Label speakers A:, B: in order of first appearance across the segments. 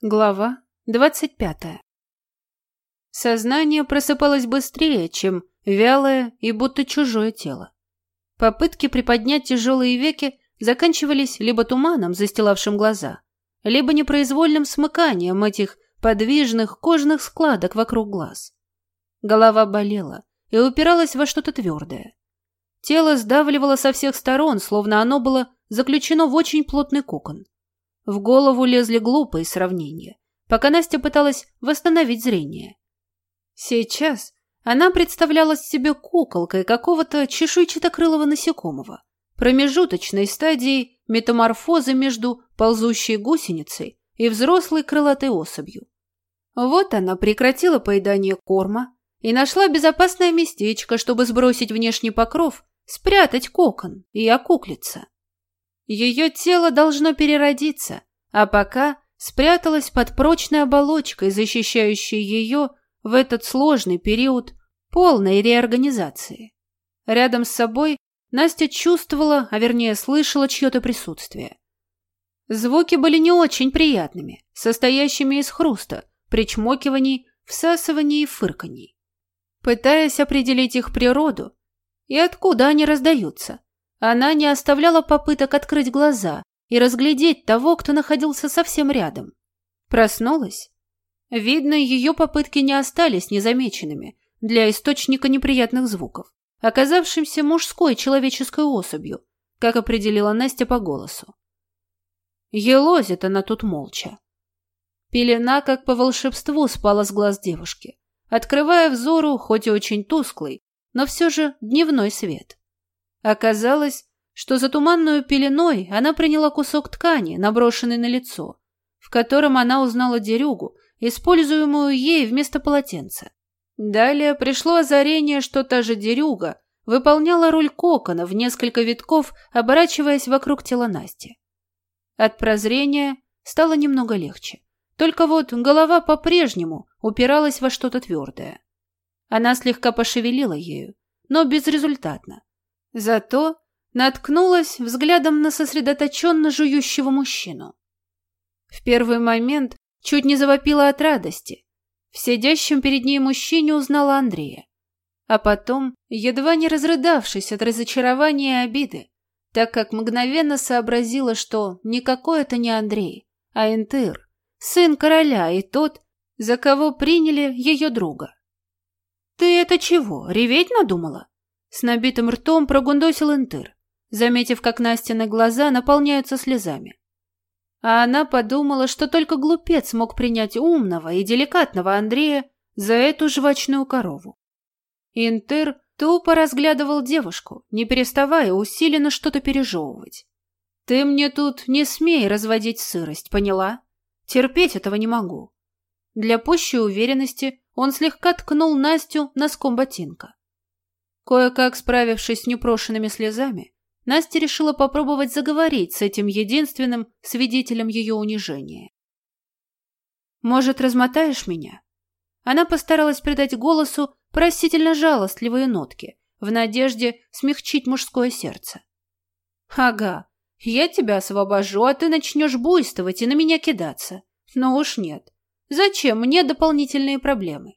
A: Глава 25. Сознание просыпалось быстрее, чем вялое и будто чужое тело. Попытки приподнять тяжелые веки заканчивались либо туманом, застилавшим глаза, либо непроизвольным смыканием этих подвижных кожных складок вокруг глаз. Голова болела и упиралась во что-то твердое. Тело сдавливало со всех сторон, словно оно было заключено в очень плотный кокон. В голову лезли глупые сравнения, пока Настя пыталась восстановить зрение. Сейчас она представляла себе куколкой какого-то чешуйчатокрылого насекомого, промежуточной стадии метаморфозы между ползущей гусеницей и взрослой крылатой особью. Вот она прекратила поедание корма и нашла безопасное местечко, чтобы сбросить внешний покров, спрятать кокон и окуклиться. Ее тело должно переродиться, а пока спряталась под прочной оболочкой, защищающей ее в этот сложный период полной реорганизации. Рядом с собой Настя чувствовала, а вернее слышала чье-то присутствие. Звуки были не очень приятными, состоящими из хруста, причмокиваний, всасываний и фырканий. Пытаясь определить их природу и откуда они раздаются, она не оставляла попыток открыть глаза и разглядеть того, кто находился совсем рядом. Проснулась? Видно, ее попытки не остались незамеченными для источника неприятных звуков, оказавшимся мужской человеческой особью, как определила Настя по голосу. Елозит она тут молча. Пелена, как по волшебству, спала с глаз девушки, открывая взору, хоть и очень тусклый, но все же дневной свет. Оказалось, что за туманную пеленой она приняла кусок ткани, наброшенный на лицо, в котором она узнала дерюгу, используемую ей вместо полотенца. Далее пришло озарение, что та же дерюга выполняла роль кокона в несколько витков, оборачиваясь вокруг тела Насти. От прозрения стало немного легче, только вот голова по-прежнему упиралась во что-то твердое. Она слегка пошевелила ею, но безрезультатно. Зато наткнулась взглядом на сосредоточенно жующего мужчину. В первый момент чуть не завопила от радости. В сидящем перед ней мужчине узнала Андрея. А потом, едва не разрыдавшись от разочарования и обиды, так как мгновенно сообразила, что никакой это не Андрей, а Интыр, сын короля и тот, за кого приняли ее друга. «Ты это чего, реветь надумала?» С набитым ртом прогундосил Интыр, заметив, как Настины глаза наполняются слезами. А она подумала, что только глупец мог принять умного и деликатного Андрея за эту жвачную корову. Интыр тупо разглядывал девушку, не переставая усиленно что-то пережевывать. «Ты мне тут не смей разводить сырость, поняла? Терпеть этого не могу». Для пущей уверенности он слегка ткнул Настю носком ботинка. Кое-как справившись с непрошенными слезами, Настя решила попробовать заговорить с этим единственным свидетелем ее унижения. «Может, размотаешь меня?» Она постаралась придать голосу просительно жалостливые нотки, в надежде смягчить мужское сердце. «Ага, я тебя освобожу, а ты начнешь буйствовать и на меня кидаться. Но уж нет. Зачем мне дополнительные проблемы?»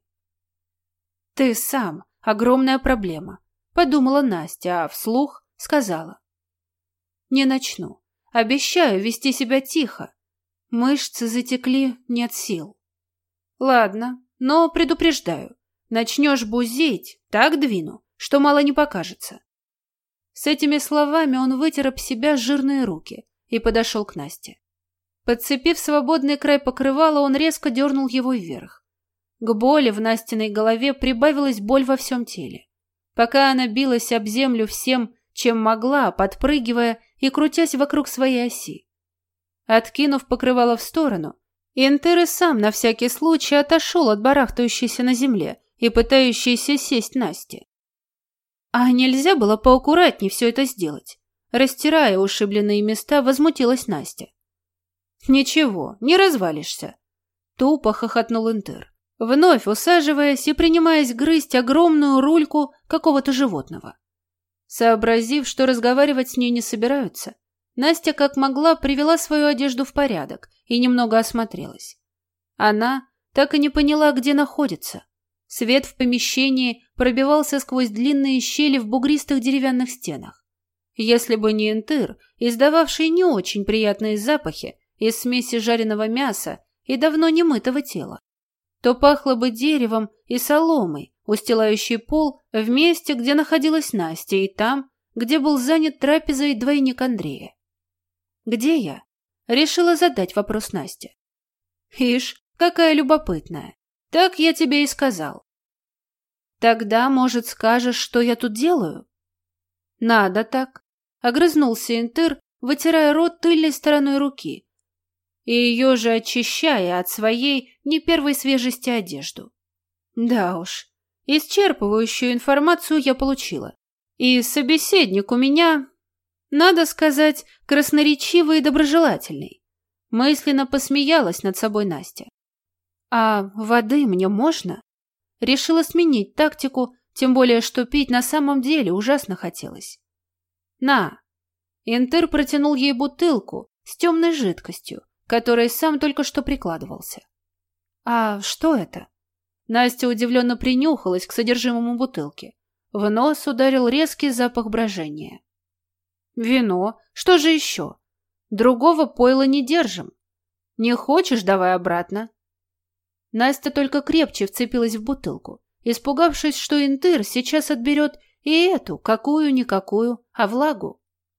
A: «Ты сам огромная проблема», — подумала Настя, а вслух сказала. «Не начну. Обещаю вести себя тихо. Мышцы затекли, нет сил». «Ладно, но предупреждаю. Начнешь бузить, так двину, что мало не покажется». С этими словами он вытер об себя жирные руки и подошел к Насте. Подцепив свободный край покрывала, он резко дернул его вверх. К боли в Настиной голове прибавилась боль во всем теле. Пока она билась об землю всем, чем могла, подпрыгивая и крутясь вокруг своей оси. Откинув покрывало в сторону, Интыр и сам на всякий случай отошел от барахтающейся на земле и пытающейся сесть Насти. А нельзя было поаккуратнее все это сделать? Растирая ушибленные места, возмутилась Настя. «Ничего, не развалишься», — тупо хохотнул Интыр, вновь усаживаясь и принимаясь грызть огромную рульку какого-то животного. Сообразив, что разговаривать с ней не собираются, Настя как могла привела свою одежду в порядок и немного осмотрелась. Она так и не поняла, где находится. Свет в помещении пробивался сквозь длинные щели в бугристых деревянных стенах. Если бы не Интыр, издававший не очень приятные запахи из смеси жареного мяса и давно немытого тела, то пахло бы деревом и соломой, устилающей пол в месте, где находилась Настя, и там, где был занят трапезой двойник Андрея. «Где я?» — решила задать вопрос Настя. «Ишь, какая любопытная. Так я тебе и сказал». «Тогда, может, скажешь, что я тут делаю?» «Надо так», — огрызнулся Интыр, вытирая рот тыльной стороной руки и ее же очищая от своей не первой свежести одежду. Да уж, исчерпывающую информацию я получила. И собеседник у меня, надо сказать, красноречивый и доброжелательный. Мысленно посмеялась над собой Настя. «А воды мне можно?» Решила сменить тактику, тем более, что пить на самом деле ужасно хотелось. «На!» Интыр протянул ей бутылку с темной жидкостью, которой сам только что прикладывался. «А что это?» Настя удивленно принюхалась к содержимому бутылки. В нос ударил резкий запах брожения. «Вино. Что же еще? Другого пойла не держим. Не хочешь, давай обратно». Настя только крепче вцепилась в бутылку, испугавшись, что Интыр сейчас отберет и эту, какую-никакую, а влагу.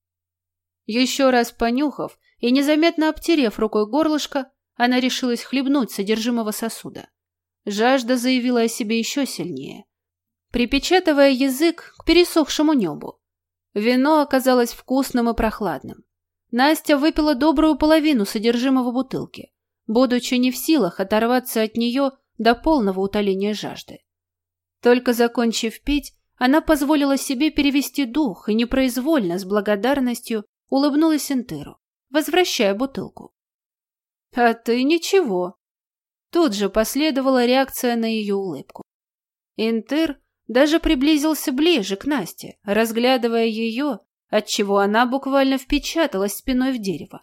A: Еще раз понюхав и незаметно обтерев рукой горлышко, она решилась хлебнуть содержимого сосуда. Жажда заявила о себе еще сильнее, припечатывая язык к пересохшему небу. Вино оказалось вкусным и прохладным. Настя выпила добрую половину содержимого бутылки, будучи не в силах оторваться от нее до полного утоления жажды. Только закончив пить, она позволила себе перевести дух и непроизвольно, с благодарностью, улыбнулась Интыру, возвращая бутылку. «А ты ничего». Тут же последовала реакция на ее улыбку. Интыр даже приблизился ближе к Насте, разглядывая ее, отчего она буквально впечаталась спиной в дерево.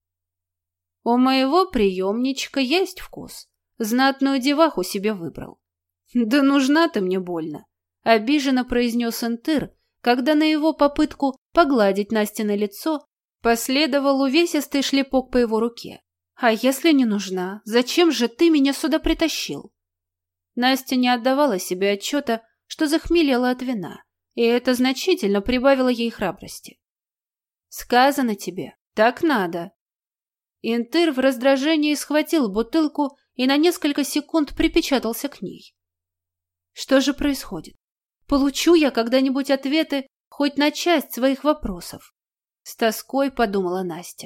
A: «У моего приемничка есть вкус. Знатную деваху себе выбрал». «Да нужна ты мне больно», — обиженно произнес Интыр, когда на его попытку погладить Настино лицо последовал увесистый шлепок по его руке. «А если не нужна, зачем же ты меня сюда притащил?» Настя не отдавала себе отчета, что захмелела от вина, и это значительно прибавило ей храбрости. «Сказано тебе, так надо». Интыр в раздражении схватил бутылку и на несколько секунд припечатался к ней. Что же происходит? Получу я когда-нибудь ответы хоть на часть своих вопросов? С тоской подумала Настя.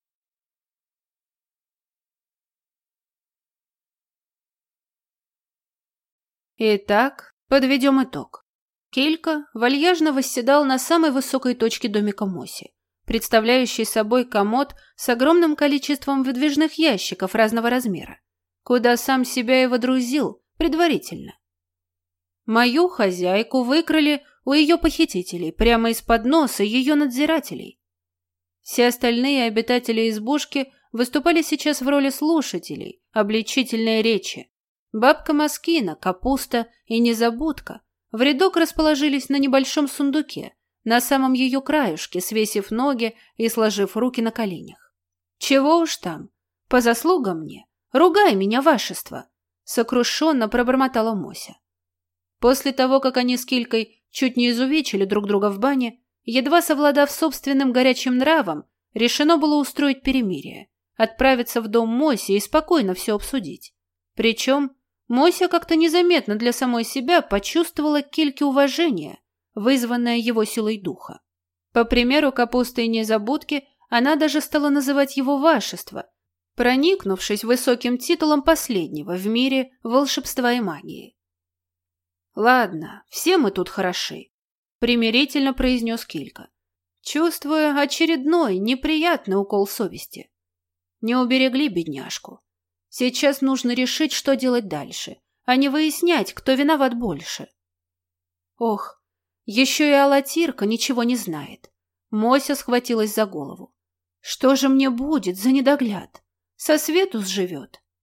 A: Итак, подведем итог. Килька вальяжно восседал на самой высокой точке домика Моси, представляющей собой комод с огромным количеством выдвижных ящиков разного размера, куда сам себя и водрузил предварительно. Мою хозяйку выкрали у ее похитителей прямо из-под носа ее надзирателей. Все остальные обитатели избушки выступали сейчас в роли слушателей обличительной речи. Бабка Маскина, Капуста и Незабудка в рядок расположились на небольшом сундуке, на самом ее краюшке, свесив ноги и сложив руки на коленях. «Чего уж там, по заслугам мне, ругай меня, вашество!» — сокрушенно пробормотала Мося. После того, как они с Килькой чуть не изувечили друг друга в бане, едва совладав собственным горячим нравом, решено было устроить перемирие, отправиться в дом Моси и спокойно все обсудить. Причем Мося как-то незаметно для самой себя почувствовала к Кильке уважение, вызванное его силой духа. По примеру Капусты и Незабудки, она даже стала называть его вашество, проникнувшись высоким титулом последнего в мире волшебства и магии. «Ладно, все мы тут хороши», — примирительно произнес Килька, чувствуя очередной неприятный укол совести. Не уберегли бедняжку. Сейчас нужно решить, что делать дальше, а не выяснять, кто виноват больше. Ох, еще и Алатирка ничего не знает. Мося схватилась за голову. Что же мне будет за недогляд? Со свету сживет.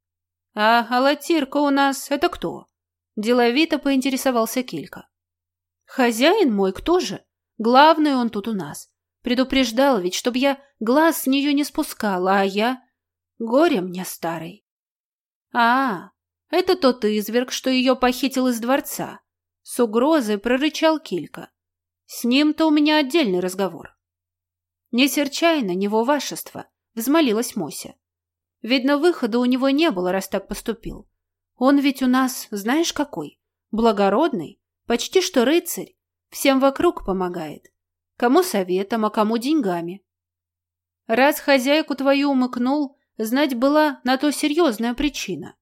A: А Алатирка у нас это кто? Деловито поинтересовался Килька. Хозяин мой, кто же? Главный он тут у нас. Предупреждал ведь, чтоб я глаз с нее не спускала, а я... Горе мне старый. Это тот изверг, что ее похитил из дворца. С угрозой прорычал Килька. С ним-то у меня отдельный разговор. Не серчай на него, вашество, взмолилась Мося. Видно, выхода у него не было, раз так поступил. Он ведь у нас, знаешь какой, благородный, почти что рыцарь, всем вокруг помогает. Кому советом, а кому деньгами. Раз хозяйку твою умыкнул, знать была на то серьезная причина.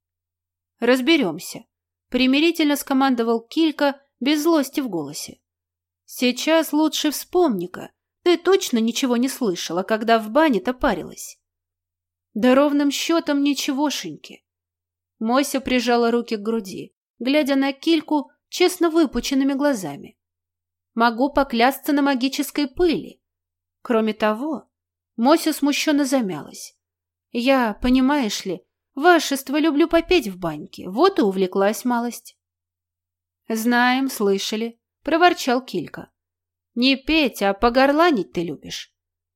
A: Разберемся, примирительно скомандовал Килька без злости в голосе. Сейчас лучше вспомни-ка, ты точно ничего не слышала, когда в бане-то парилась? Да ровным счетом ничегошеньки. Мося прижала руки к груди, глядя на Кильку честно выпученными глазами. Могу поклясться на магической пыли. Кроме того, Мося смущенно замялась. Я, понимаешь ли, вашество люблю попеть в баньке, вот и увлеклась малость. Знаем, слышали, проворчал Килька. Не петь, а погорланить ты любишь.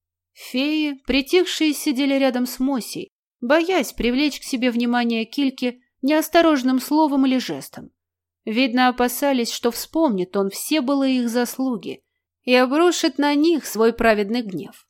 A: Феи, притихшие, сидели рядом с Мосей, боясь привлечь к себе внимание Кильки неосторожным словом или жестом. Видно, опасались, что вспомнит он все былые их заслуги и обрушит на них свой праведный гнев.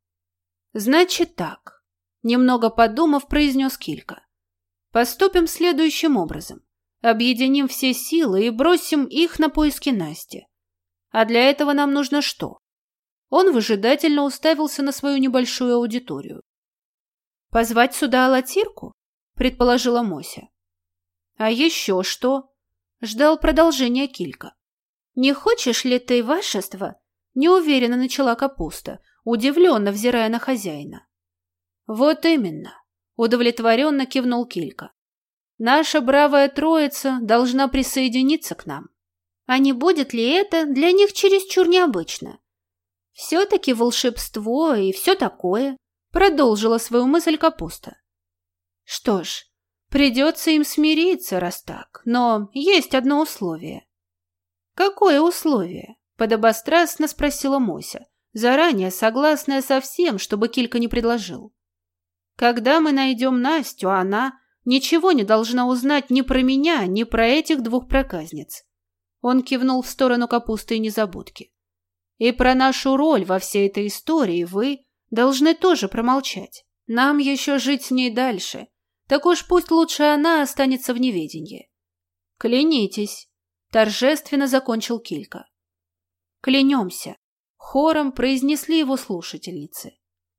A: «Значит так», — немного подумав, произнес Килька. «Поступим следующим образом. Объединим все силы и бросим их на поиски Насти. А для этого нам нужно что?» Он выжидательно уставился на свою небольшую аудиторию. «Позвать сюда Алатирку?» — предположила Мося. «А еще что?» — ждал продолжения Килька. «Не хочешь ли ты, вашество?» — неуверенно начала Капуста, удивленно взирая на хозяина. «Вот именно», — удовлетворенно кивнул Килька. «Наша бравая троица должна присоединиться к нам. А не будет ли это для них чересчур необычно? Все-таки волшебство и все такое», — продолжила свою мысль Капуста. «Что ж, придется им смириться, раз так, но есть одно условие». «Какое условие?» — подобострастно спросила Мося, заранее согласная со всем, чтобы Килька не предложил. «Когда мы найдем Настю, она ничего не должна узнать ни про меня, ни про этих двух проказниц». Он кивнул в сторону Капусты и Незабудки. «И про нашу роль во всей этой истории вы должны тоже промолчать. Нам еще жить с ней дальше. Так уж пусть лучше она останется в неведении». «Клянитесь», — торжественно закончил Килька. «Клянемся», — хором произнесли его слушательницы.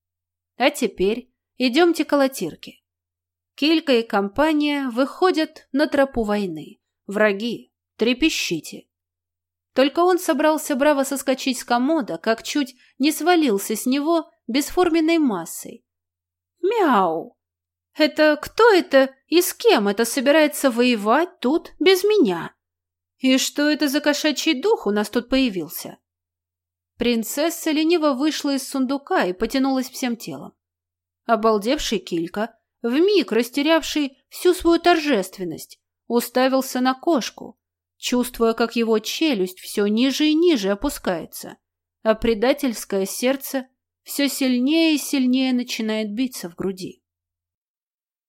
A: «А теперь идемте к Алатирке. Килька и компания выходят на тропу войны. Враги, трепещите». Только он собрался браво соскочить с комода, как чуть не свалился с него бесформенной массой. «Мяу! Это кто это и с кем это собирается воевать тут без меня? И что это за кошачий дух у нас тут появился?» Принцесса лениво вышла из сундука и потянулась всем телом. Обалдевший Килька, вмиг растерявший всю свою торжественность, уставился на кошку, чувствуя, как его челюсть все ниже и ниже опускается, а предательское сердце все сильнее и сильнее начинает биться в груди.